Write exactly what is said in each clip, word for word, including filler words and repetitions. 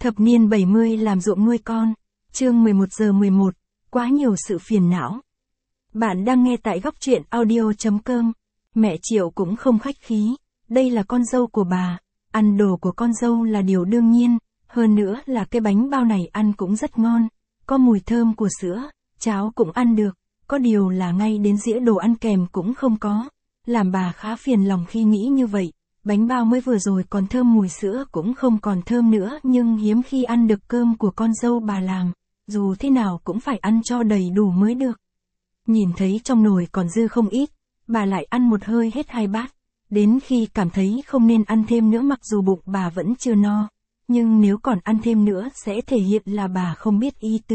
Thập niên bảy mươi làm ruộng nuôi con. Chương mười một giờ mười một, quá nhiều sự phiền não. Bạn đang nghe tại góc truyện audio chấm com. Mẹ Triệu cũng không khách khí, đây là con dâu của bà, ăn đồ của con dâu là điều đương nhiên, hơn nữa là cái bánh bao này ăn cũng rất ngon, có mùi thơm của sữa, cháo cũng ăn được, có điều là ngay đến dĩa đồ ăn kèm cũng không có, làm bà khá phiền lòng khi nghĩ như vậy. Bánh bao mới vừa rồi còn thơm mùi sữa cũng không còn thơm nữa, nhưng hiếm khi ăn được cơm của con dâu bà làm, dù thế nào cũng phải ăn cho đầy đủ mới được. Nhìn thấy trong nồi còn dư không ít, bà lại ăn một hơi hết hai bát, đến khi cảm thấy không nên ăn thêm nữa mặc dù bụng bà vẫn chưa no, nhưng nếu còn ăn thêm nữa sẽ thể hiện là bà không biết ý tứ.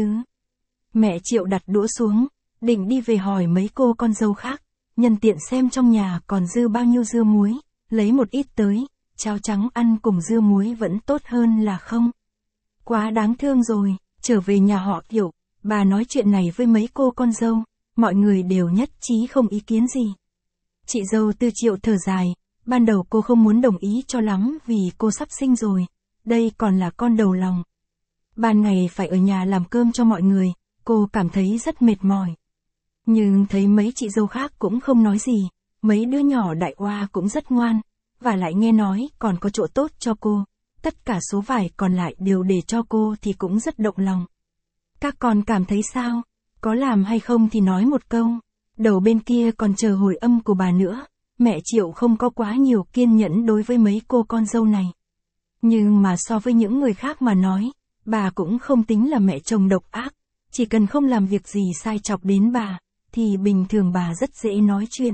Mẹ Triệu đặt đũa xuống, định đi về hỏi mấy cô con dâu khác, nhân tiện xem trong nhà còn dư bao nhiêu dưa muối. Lấy một ít tới, cháo trắng ăn cùng dưa muối vẫn tốt hơn là không. Quá đáng thương rồi, trở về nhà họ Triệu, bà nói chuyện này với mấy cô con dâu, mọi người đều nhất trí không ý kiến gì. Chị dâu Tư Triệu thở dài, ban đầu cô không muốn đồng ý cho lắm vì cô sắp sinh rồi, đây còn là con đầu lòng. Ban ngày phải ở nhà làm cơm cho mọi người, cô cảm thấy rất mệt mỏi. Nhưng thấy mấy chị dâu khác cũng không nói gì. Mấy đứa nhỏ đại oa cũng rất ngoan, và lại nghe nói còn có chỗ tốt cho cô, tất cả số vải còn lại đều để cho cô thì cũng rất động lòng. Các con cảm thấy sao? Có làm hay không thì nói một câu. Đầu bên kia còn chờ hồi âm của bà nữa, mẹ Triệu không có quá nhiều kiên nhẫn đối với mấy cô con dâu này. Nhưng mà so với những người khác mà nói, bà cũng không tính là mẹ chồng độc ác, chỉ cần không làm việc gì sai chọc đến bà, thì bình thường bà rất dễ nói chuyện.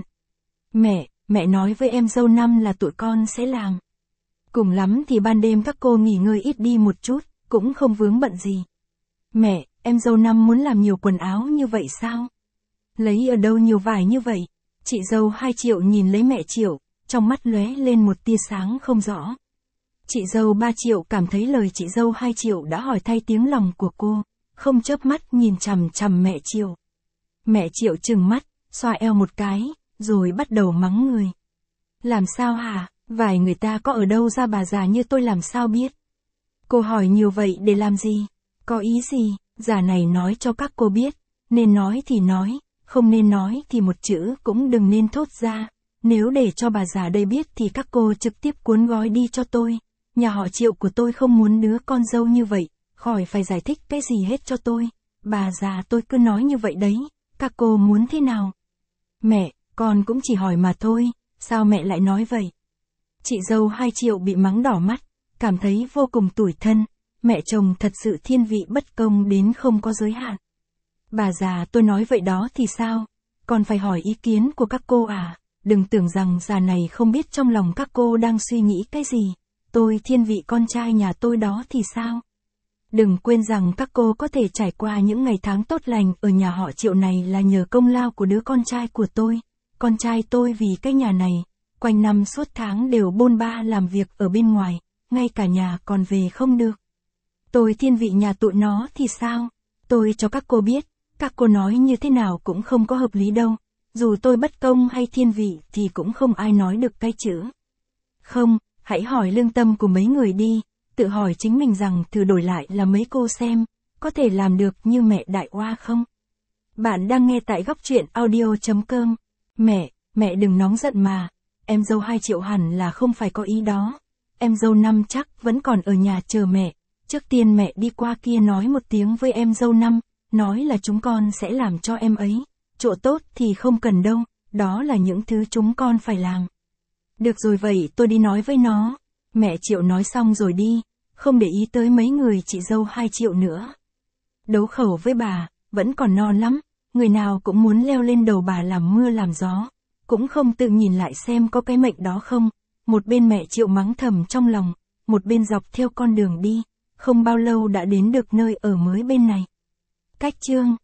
Mẹ, mẹ nói với em dâu Năm là tụi con sẽ làm. Cùng lắm thì ban đêm các cô nghỉ ngơi ít đi một chút, cũng không vướng bận gì. Mẹ, em dâu Năm muốn làm nhiều quần áo như vậy sao? Lấy ở đâu nhiều vải như vậy? Chị dâu Hai Triệu nhìn lấy mẹ Triệu, trong mắt lóe lên một tia sáng không rõ. Chị dâu Ba Triệu cảm thấy lời chị dâu Hai Triệu đã hỏi thay tiếng lòng của cô, không chớp mắt nhìn chằm chằm mẹ Triệu. Mẹ Triệu trừng mắt, xoa eo một cái, rồi bắt đầu mắng người. Làm sao hả, vải người ta có ở đâu ra, bà già như tôi làm sao biết? Cô hỏi nhiều vậy để làm gì? Có ý gì? Già này nói cho các cô biết, nên nói thì nói, không nên nói thì một chữ cũng đừng nên thốt ra. Nếu để cho bà già đây biết thì các cô trực tiếp cuốn gói đi cho tôi. Nhà họ Triệu của tôi không muốn đứa con dâu như vậy, khỏi phải giải thích cái gì hết cho tôi. Bà già tôi cứ nói như vậy đấy, các cô muốn thế nào? Mẹ, con cũng chỉ hỏi mà thôi, sao mẹ lại nói vậy? Chị dâu Hai Triệu bị mắng đỏ mắt, cảm thấy vô cùng tủi thân, mẹ chồng thật sự thiên vị bất công đến không có giới hạn. Bà già tôi nói vậy đó thì sao? Còn phải hỏi ý kiến của các cô à? Đừng tưởng rằng già này không biết trong lòng các cô đang suy nghĩ cái gì. Tôi thiên vị con trai nhà tôi đó thì sao? Đừng quên rằng các cô có thể trải qua những ngày tháng tốt lành ở nhà họ Triệu này là nhờ công lao của đứa con trai của tôi. Con trai tôi vì cái nhà này, quanh năm suốt tháng đều bôn ba làm việc ở bên ngoài, ngay cả nhà còn về không được. Tôi thiên vị nhà tụi nó thì sao? Tôi cho các cô biết, các cô nói như thế nào cũng không có hợp lý đâu. Dù tôi bất công hay thiên vị thì cũng không ai nói được cái chữ. Không, hãy hỏi lương tâm của mấy người đi, tự hỏi chính mình rằng thử đổi lại là mấy cô xem, có thể làm được như mẹ đại oa không? Bạn đang nghe tại góc truyện audio chấm com. Mẹ, mẹ đừng nóng giận mà, em dâu Hai Triệu hẳn là không phải có ý đó. Em dâu Năm chắc vẫn còn ở nhà chờ mẹ, trước tiên mẹ đi qua kia nói một tiếng với em dâu Năm, nói là chúng con sẽ làm cho em ấy, chỗ tốt thì không cần đâu, đó là những thứ chúng con phải làm. Được rồi vậy tôi đi nói với nó. Mẹ Triệu nói xong rồi đi, không để ý tới mấy người chị dâu Hai Triệu nữa. Đấu khẩu với bà, vẫn còn non lắm, người nào cũng muốn leo lên đầu bà làm mưa làm gió, cũng không tự nhìn lại xem có cái mệnh đó không. Một bên mẹ Triệu mắng thầm trong lòng, một bên dọc theo con đường đi, không bao lâu đã đến được nơi ở mới bên này. Cách chương